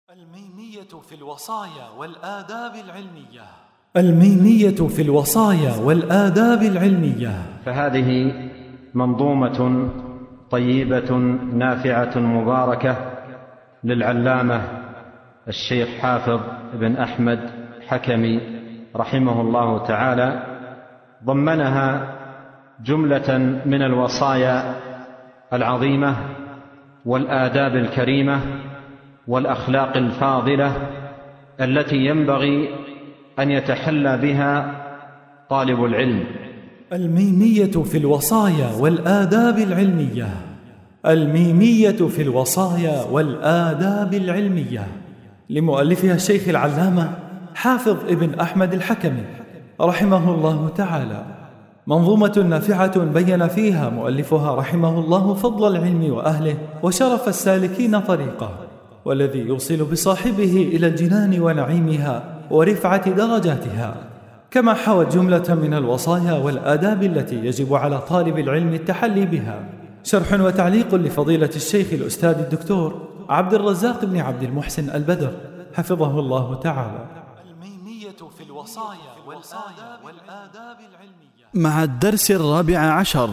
الميمية في الوصايا والآداب العلمية. الميمية في الوصايا والآداب العلمية. فهذه منظومة طيبة نافعة مباركة للعلامة الشيخ حافظ بن أحمد حكمي رحمه الله تعالى، ضمنها جملة من الوصايا العظيمة والآداب الكريمة والأخلاق الفاضلة التي ينبغي أن يتحلى بها طالب العلم. الميمية في الوصايا والآداب العلمية. الميمية في الوصايا والآداب العلمية لمؤلفها الشيخ العلامة حافظ ابن أحمد الحكمي رحمه الله تعالى، منظومة نافعة بين فيها مؤلفها رحمه الله فضل العلم وأهله وشرف السالكين طريقه، والذي يوصل بصاحبه إلى الجنان ونعيمها ورفعة درجاتها، كما حوت جملة من الوصايا والآداب التي يجب على طالب العلم التحلي بها. شرح وتعليق لفضيلة الشيخ الأستاذ الدكتور عبد الرزاق بن عبد المحسن البدر حفظه الله تعالى. الميمية في الوصايا والآداب العلمية مع الدرس 14.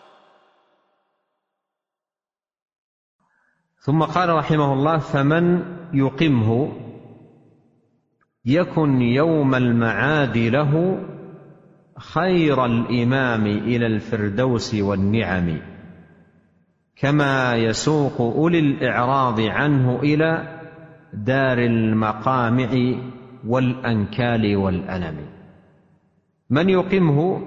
ثم قال رحمه الله: فمن يقمه يكن يوم المعاد له خير الإمام إلى الفردوس والنعم، كما يسوق أولي الإعراض عنه إلى دار المقامع والأنكال والألم. من يقمه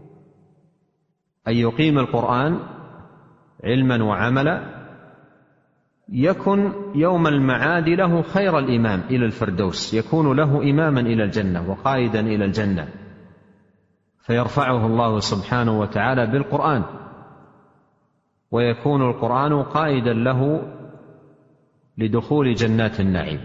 أي يقيم القرآن علما وعملا، يكن يوم المعاد له خير الإمام إلى الفردوس، يكون له إماما إلى الجنة وقائدا إلى الجنة، فيرفعه الله سبحانه وتعالى بالقرآن، ويكون القرآن قائدا له لدخول جنات النعيم.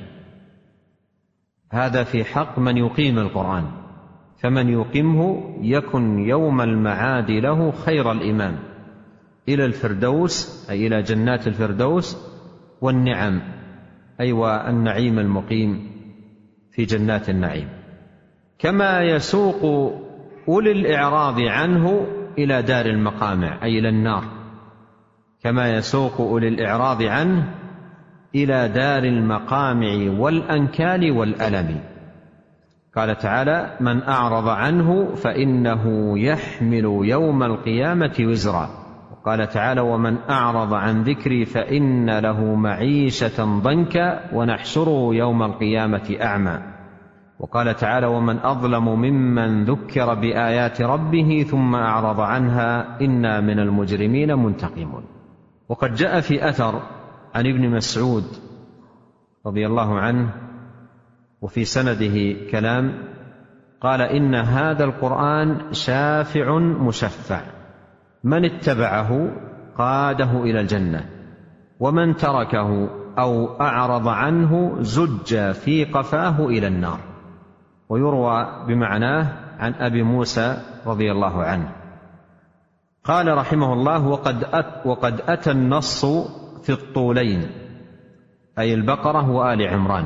هذا في حق من يقيم القرآن. فمن يقيمه يكن يوم المعاد له خير الإمام إلى الفردوس أي إلى جنات الفردوس، والنعم أي والنعيم المقيم في جنات النعيم، كما يسوق أولي الإعراض عنه إلى دار المقامع أي إلى النار، كما يسوق أولي الإعراض عنه إلى دار المقامع والأنكال والألم. قال تعالى: من أعرض عنه فإنه يحمل يوم القيامة وزرا. وقال تعالى: ومن أعرض عن ذكري فإن له معيشة ضنكا ونحشره يوم القيامة أعمى. وقال تعالى: ومن أظلم ممن ذكر بآيات ربه ثم أعرض عنها إنا من المجرمين منتقمون. وقد جاء في أثر عن ابن مسعود رضي الله عنه وفي سنده كلام، قال: إن هذا القرآن شافع مشفع، من اتبعه قاده إلى الجنة، ومن تركه أو أعرض عنه زج في قفاه إلى النار. ويروى بمعناه عن أبي موسى رضي الله عنه. قال رحمه الله: وقد أتى النص في الطولين أي البقرة وآل عمران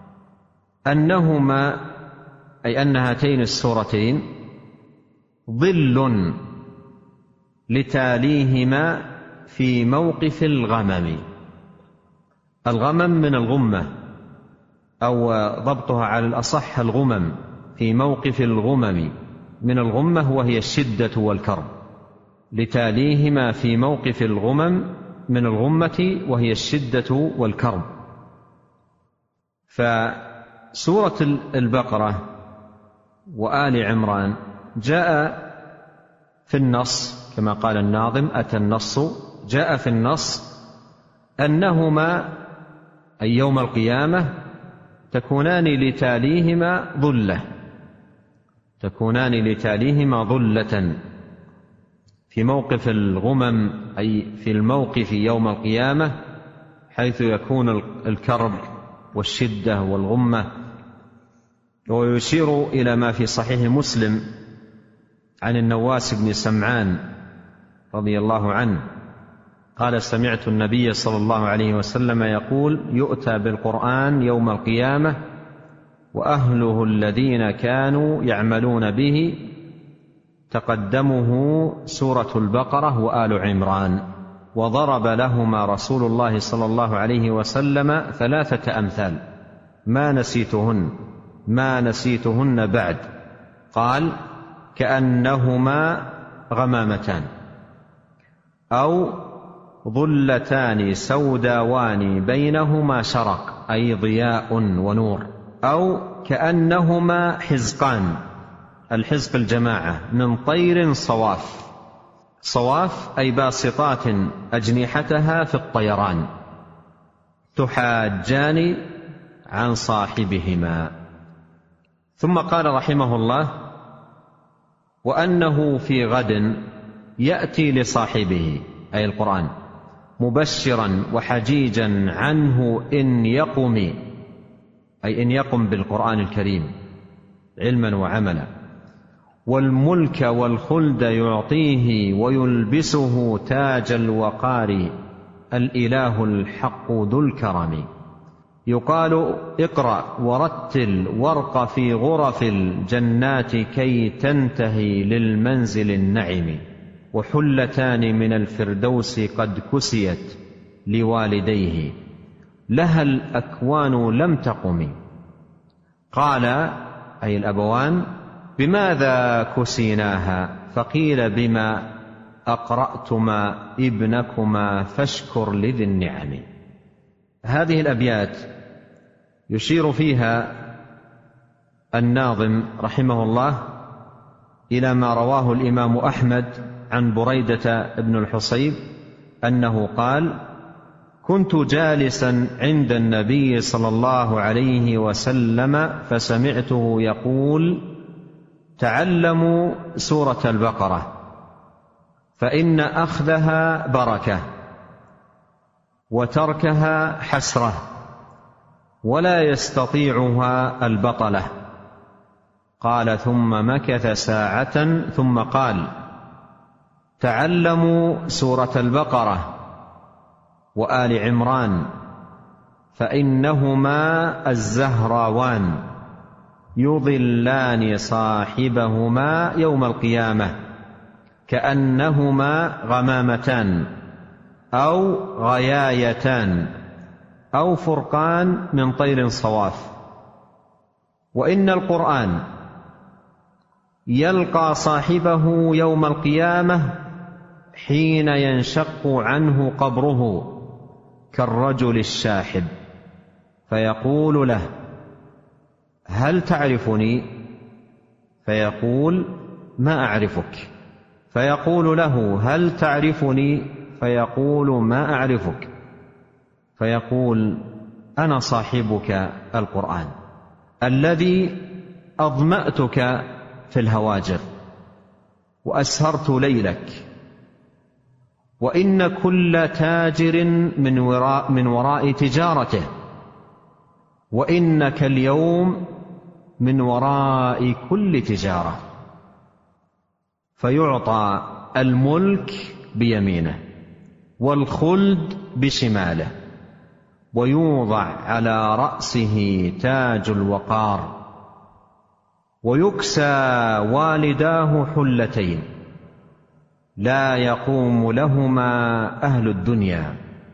أنهما أي أن هاتين السورتين ظل لتاليهما في موقف الغمم. الغمم من الغمة، أو ضبطها على الأصح الغمم، في موقف الغمم من الغمة وهي الشدة والكرب، لتاليهما في موقف الغمم من الغمة وهي الشدة والكرب. فسورة البقرة وآل عمران جاء في النص كما قال الناظم: أتى النص، جاء في النص أنهما أي يوم القيامة تكونان لتاليهما ظلة في موقف الغمم أي في الموقف يوم القيامة، حيث يكون الكرب والشدة والغمة. ويشير إلى ما في صحيح مسلم عن النواس بن سمعان رضي الله عنه قال: سمعت النبي صلى الله عليه وسلم يقول: يؤتى بالقرآن يوم القيامة وأهله الذين كانوا يعملون به تقدمه سورة البقرة وآل عمران، وضرب لهما رسول الله صلى الله عليه وسلم 3 أمثال ما نسيتهن بعد. قال: كأنهما غمامتان أو ظلتان سوداوان بينهما شرق، أي ضياء ونور، أو كأنهما حزقان، الحزق الجماعة، من طير صواف، صواف أي باسطات أجنحتها في الطيران، تحاجان عن صاحبهما. ثم قال رحمه الله: وأنه في غد يأتي لصاحبه، أي القرآن، مبشرا وحجيجا عنه إن يقم، أي إن يقم بالقرآن الكريم علما وعملا، والملك والخلد يعطيه ويلبسه تاج الوقار، الإله الحق ذو الكرم. يقال: اقرأ ورتل وارق في غرف الجنات كي تنتهي للمنزل النعم، وحلتان من الفردوس قد كسيت لوالديه لها الأكوان لم تقم. قال، أي الأبوان: بماذا كسيناها؟ فقيل: بما أقرأتما ابنكما فاشكر لذي النعم. هذه الأبيات يشير فيها الناظم رحمه الله إلى ما رواه الإمام أحمد عن بريدة بن الحصيب أنه قال: كنت جالسا عند النبي صلى الله عليه وسلم فسمعته يقول: تعلموا سورة البقرة فإن أخذها بركة وتركها حسرة ولا يستطيعها البطلة. قال: ثم مكث ساعة ثم قال: تعلموا سورة البقرة وآل عمران فإنهما الزهراوان يضلان صاحبهما يوم القيامة كأنهما غمامتان أو غيايتان أو فرقان من طير صواف. وإن القرآن يلقى صاحبه يوم القيامة حين ينشق عنه قبره كالرجل الشاحب، فيقول له: هل تعرفني؟ فيقول: ما أعرفك. فيقول له: هل تعرفني؟ فيقول: ما أعرفك. فيقول: أنا صاحبك القرآن الذي أظمأتك في الهواجر وأسهرت ليلك، وإن كل تاجر من وراء تجارته، وإنك اليوم من وراء كل تجارة. فيعطى الملك بيمينه والخلد بشماله، ويوضع على رأسه تاج الوقار، ويكسى والداه حلتين لا يقوم لهما أهل الدنيا.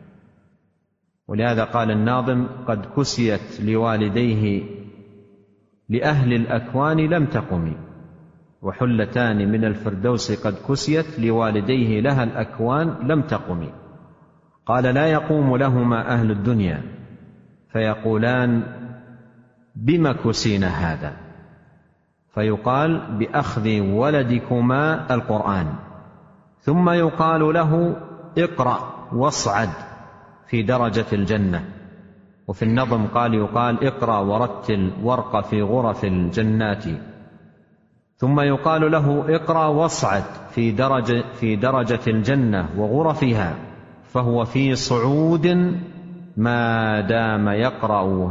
ولهذا قال الناظم: قد كسيت لوالديه لأهل الأكوان لم تقم، وحلتان من الفردوس قد كسيت لوالديه لها الأكوان لم تقم. قال: لا يقوم لهما أهل الدنيا فيقولان: بما كسينا هذا؟ فيقال: بأخذ ولدكما القرآن. ثم يقال له: اقرأ واصعد في درجة الجنة. وفي النظم يقال: اقرأ ورتل وارق في غرف الجنات. ثم يقال له: اقرأ واصعد في درجة الجنة وغرفها، فهو في صعود ما دام يقرأ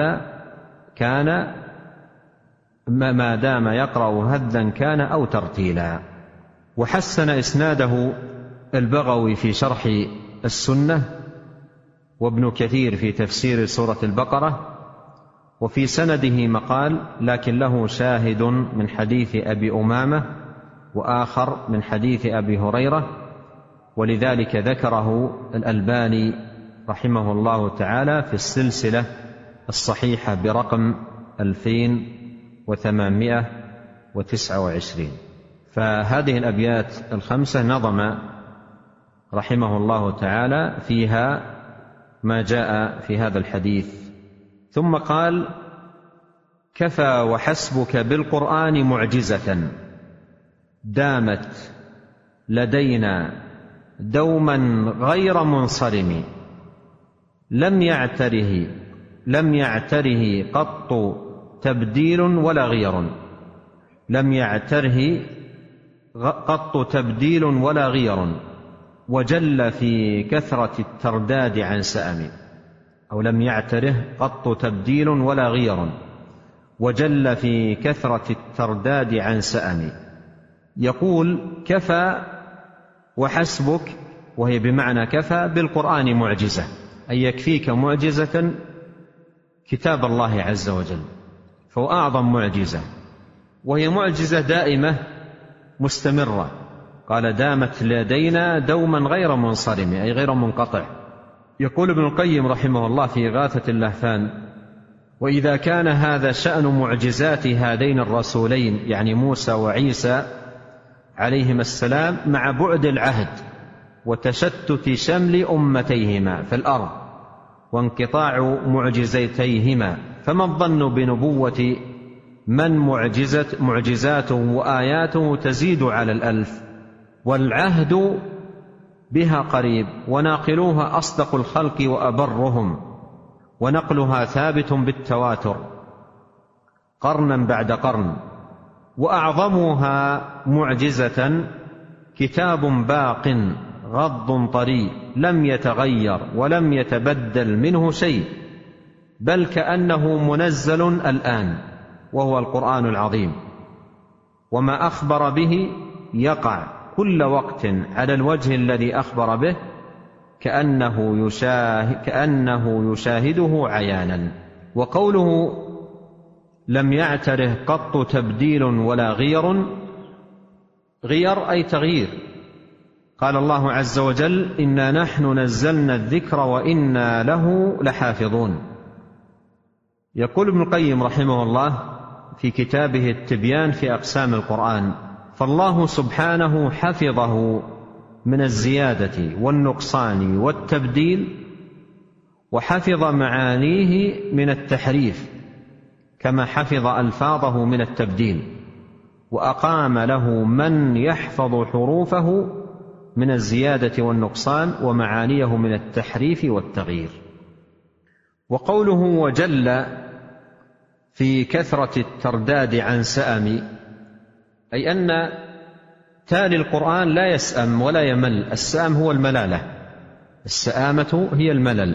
هذا كان أو ترتيلا. وحسن إسناده البغوي في شرح السنة، وابن كثير في تفسير سورة البقرة. وفي سنده مقال، لكن له شاهد من حديث أبي أمامة وآخر من حديث أبي هريرة، ولذلك ذكره الألباني رحمه الله تعالى في السلسلة الصحيحة برقم 2829. فهذه الأبيات الخمسة نظم رحمه الله تعالى فيها ما جاء في هذا الحديث. ثم قال: كفى وحسبك بالقرآن معجزة دامت لدينا دوما غير منصرم، لم يعتره قط تبديل ولا غير، لم يعتره قط تبديل ولا غير، وجل في كثرة الترداد عن سأم. أو لم يعتره قط تبديل ولا غير، وجل في كثرة الترداد عن سأم. يقول: كفى وحسبك، وهي بمعنى كفى بالقرآن معجزة، أي يكفيك معجزة كتاب الله عز وجل، فهو أعظم معجزة، وهي معجزة دائمة مستمرة. قال: دامت لدينا دوما غير منصرم، أي غير منقطع. يقول ابن القيم رحمه الله في إغاثة اللهفان: وإذا كان هذا شأن معجزات هذين الرسولين، يعني موسى وعيسى عليهما السلام، مع بعد العهد وتشتت شمل أمتيهما في الأرض وانقطاع معجزتيهما، فما الظن بنبوة من معجزاته وآياته تزيد على 1000، والعهد بها قريب، وناقلوها أصدق الخلق وأبرهم، ونقلها ثابت بالتواتر قرنا بعد قرن، وأعظمها معجزة كتاب باق غض طري لم يتغير ولم يتبدل منه شيء، بل كأنه منزل الآن، وهو القرآن العظيم، وما أخبر به يقع كل وقت على الوجه الذي أخبر به، كأنه يشاهده عيانا. وقوله لم يعتره قط تبديل ولا غير، غير أي تغيير. قال الله عز وجل: إنا نحن نزلنا الذكر وإنا له لحافظون. يقول ابن القيم رحمه الله في كتابه التبيان في أقسام القرآن: فالله سبحانه حفظه من الزيادة والنقصان والتبديل، وحفظ معانيه من التحريف كما حفظ ألفاظه من التبديل، وأقام له من يحفظ حروفه من الزيادة والنقصان ومعانيه من التحريف والتغيير. وقوله وجل في كثرة الترداد عن سأم، أي أن تالي القرآن لا يسأم ولا يمل. السأم هو الملالة، السآمة هي الملل.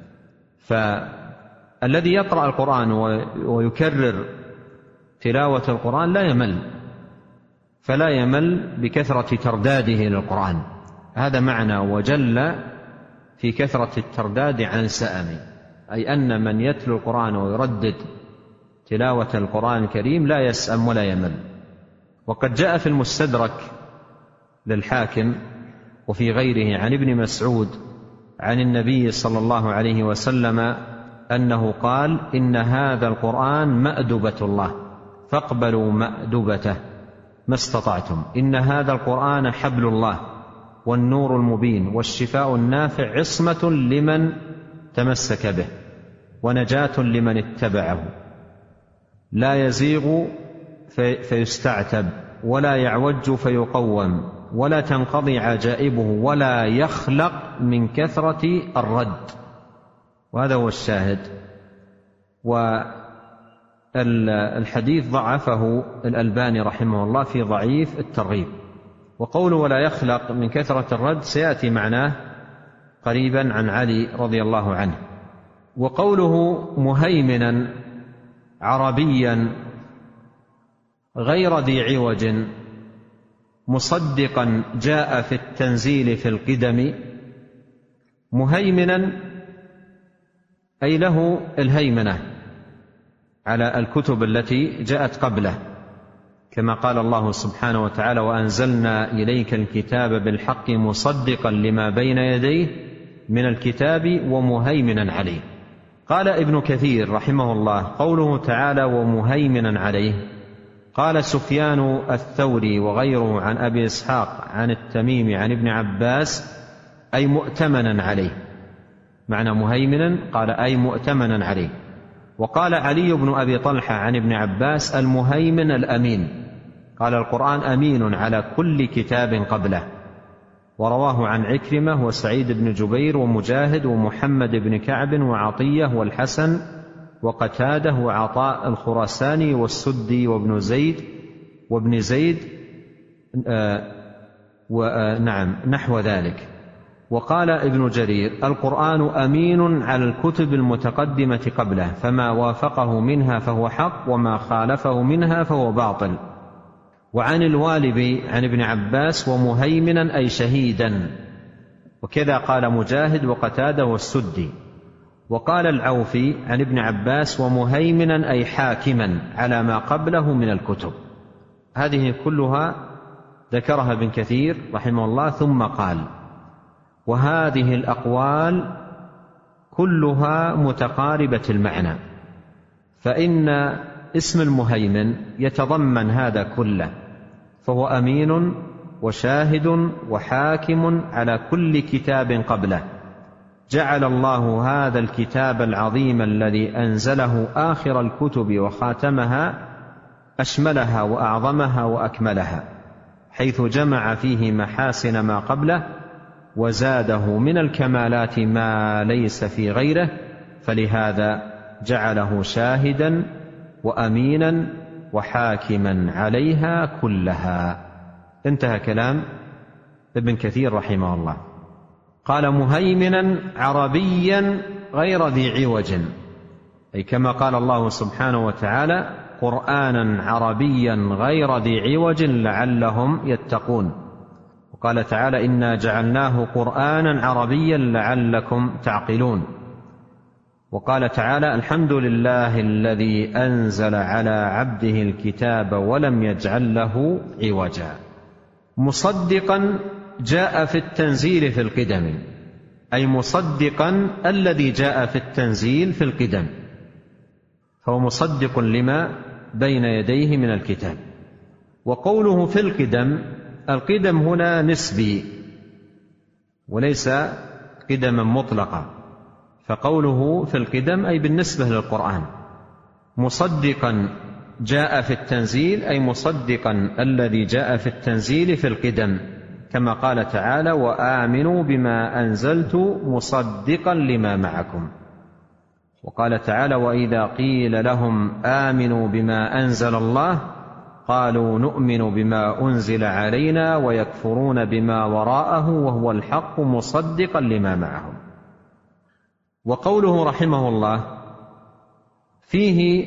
فالذي يقرأ القرآن ويكرر تلاوة القرآن لا يمل، فلا يمل بكثرة ترداده للقرآن. هذا معنى وجل في كثرة الترداد عن سأم، أي أن من يتلو القرآن ويردد تلاوة القرآن الكريم لا يسأم ولا يمل. وقد جاء في المستدرك للحاكم وفي غيره عن ابن مسعود عن النبي صلى الله عليه وسلم أنه قال: إن هذا القرآن مأدبة الله فاقبلوا مأدبته ما استطعتم، إن هذا القرآن حبل الله والنور المبين والشفاء النافع، عصمة لمن تمسك به ونجاة لمن اتبعه، لا يزيغ فيستعتب ولا يعوج فيقوم ولا تنقضي عجائبه ولا يخلق من كثرة الرد. وهذا هو الشاهد. والحديث ضعفه الألباني رحمه الله في ضعيف الترغيب. وقوله ولا يخلق من كثرة الرد سيأتي معناه قريبا عن علي رضي الله عنه. وقوله مهيمنا عربيا غير ذي عوج مصدقا جاء في التنزيل في القدم، مهيمنا أي له الهيمنة على الكتب التي جاءت قبله، كما قال الله سبحانه وتعالى: وأنزلنا إليك الكتاب بالحق مصدقا لما بين يديه من الكتاب ومهيمنا عليه. قال ابن كثير رحمه الله: قوله تعالى ومهيمنا عليه، قال سفيان الثوري وغيره عن أبي إسحاق عن التميمي عن ابن عباس أي مؤتمنا عليه. معنى مهيمنا قال أي مؤتمنا عليه. وقال علي بن أبي طلحة عن ابن عباس: المهيمن الأمين. قال القرآن أمين على كل كتاب قبله. ورواه عن عكرمة وسعيد بن جبير ومجاهد ومحمد بن كعب وعطية والحسن وقتاده وعطاء الخراساني والسدي وابن زيد ونعم نحو ذلك. وقال ابن جرير: القرآن أمين على الكتب المتقدمة قبله، فما وافقه منها فهو حق وما خالفه منها فهو باطل. وعن الوالبي عن ابن عباس: ومهيمنا أي شهيدا. وكذا قال مجاهد وقتاده والسدي. وقال العوفي عن ابن عباس: ومهيمنا أي حاكما على ما قبله من الكتب. هذه كلها ذكرها ابن كثير رحمه الله، ثم قال: وهذه الأقوال كلها متقاربة المعنى، فإن اسم المهيمن يتضمن هذا كله، فهو أمين وشاهد وحاكم على كل كتاب قبله. جعل الله هذا الكتاب العظيم الذي أنزله آخر الكتب وخاتمها أشملها وأعظمها وأكملها، حيث جمع فيه محاسن ما قبله وزاده من الكمالات ما ليس في غيره، فلهذا جعله شاهدا وأمينا وحاكما عليها كلها. انتهى كلام ابن كثير رحمه الله. قال: مهيمنا عربيا غير ذي عوج، أي كما قال الله سبحانه وتعالى: قرآنا عربيا غير ذي عوج لعلهم يتقون. وقال تعالى: إنا جعلناه قرآنا عربيا لعلكم تعقلون. وقال تعالى: الحمد لله الذي أنزل على عبده الكتاب ولم يجعل له عوجا. مصدقا جاء في التنزيل في القدم، أي مصدقا الذي جاء في التنزيل في القدم، فهو مصدق لما بين يديه من الكتاب. وقوله في القدم، القدم هنا نسبي وليس قدما مطلقا، فقوله في القدم أي بالنسبة للقرآن. مصدقا جاء في التنزيل أي مصدقا الذي جاء في التنزيل في القدم، كما قال تعالى: وآمنوا بما أنزلت مصدقا لما معكم. وقال تعالى: وإذا قيل لهم آمنوا بما أنزل الله قالوا نؤمن بما أنزل علينا ويكفرون بما وراءه وهو الحق مصدقا لما معهم. وقوله رحمه الله فيه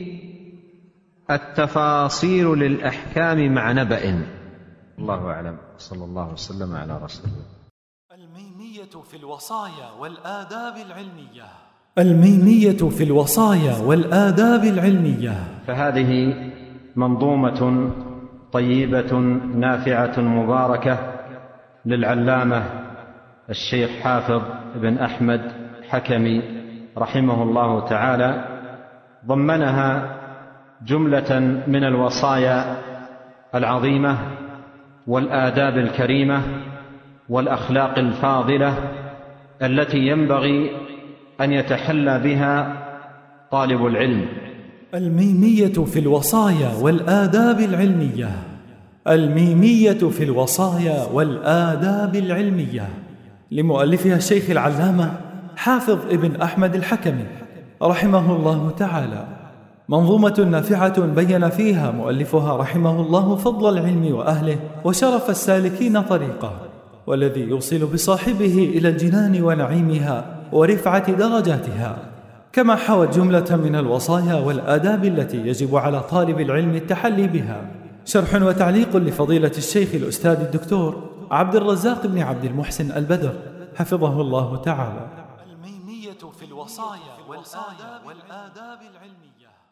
التفاصيل للأحكام مع نبأ. الله أعلم، صلى الله وسلم على رسول الله. الميمية في الوصايا والآداب العلمية. الميمية في الوصايا والآداب العلمية. فهذه منظومة طيبة نافعة مباركة للعلامة الشيخ حافظ بن أحمد حكمي رحمه الله تعالى، ضمنها جملة من الوصايا العظيمة والآداب الكريمة والأخلاق الفاضلة التي ينبغي أن يتحلى بها طالب العلم. الميمية في الوصايا والآداب العلمية. الميمية في الوصايا والآداب العلمية لمؤلفها الشيخ العلامة حافظ ابن أحمد الحكمي رحمه الله تعالى، منظومة نافعة بين فيها مؤلفها رحمه الله فضل العلم وأهله وشرف السالكين طريقه، والذي يوصل بصاحبه إلى الجنان ونعيمها ورفعة درجاتها، كما حوت جملة من الوصايا والآداب التي يجب على طالب العلم التحلي بها. شرح وتعليق لفضيلة الشيخ الأستاذ الدكتور عبد الرزاق بن عبد المحسن البدر حفظه الله تعالى. الميمية في الوصايا والآداب العلمية.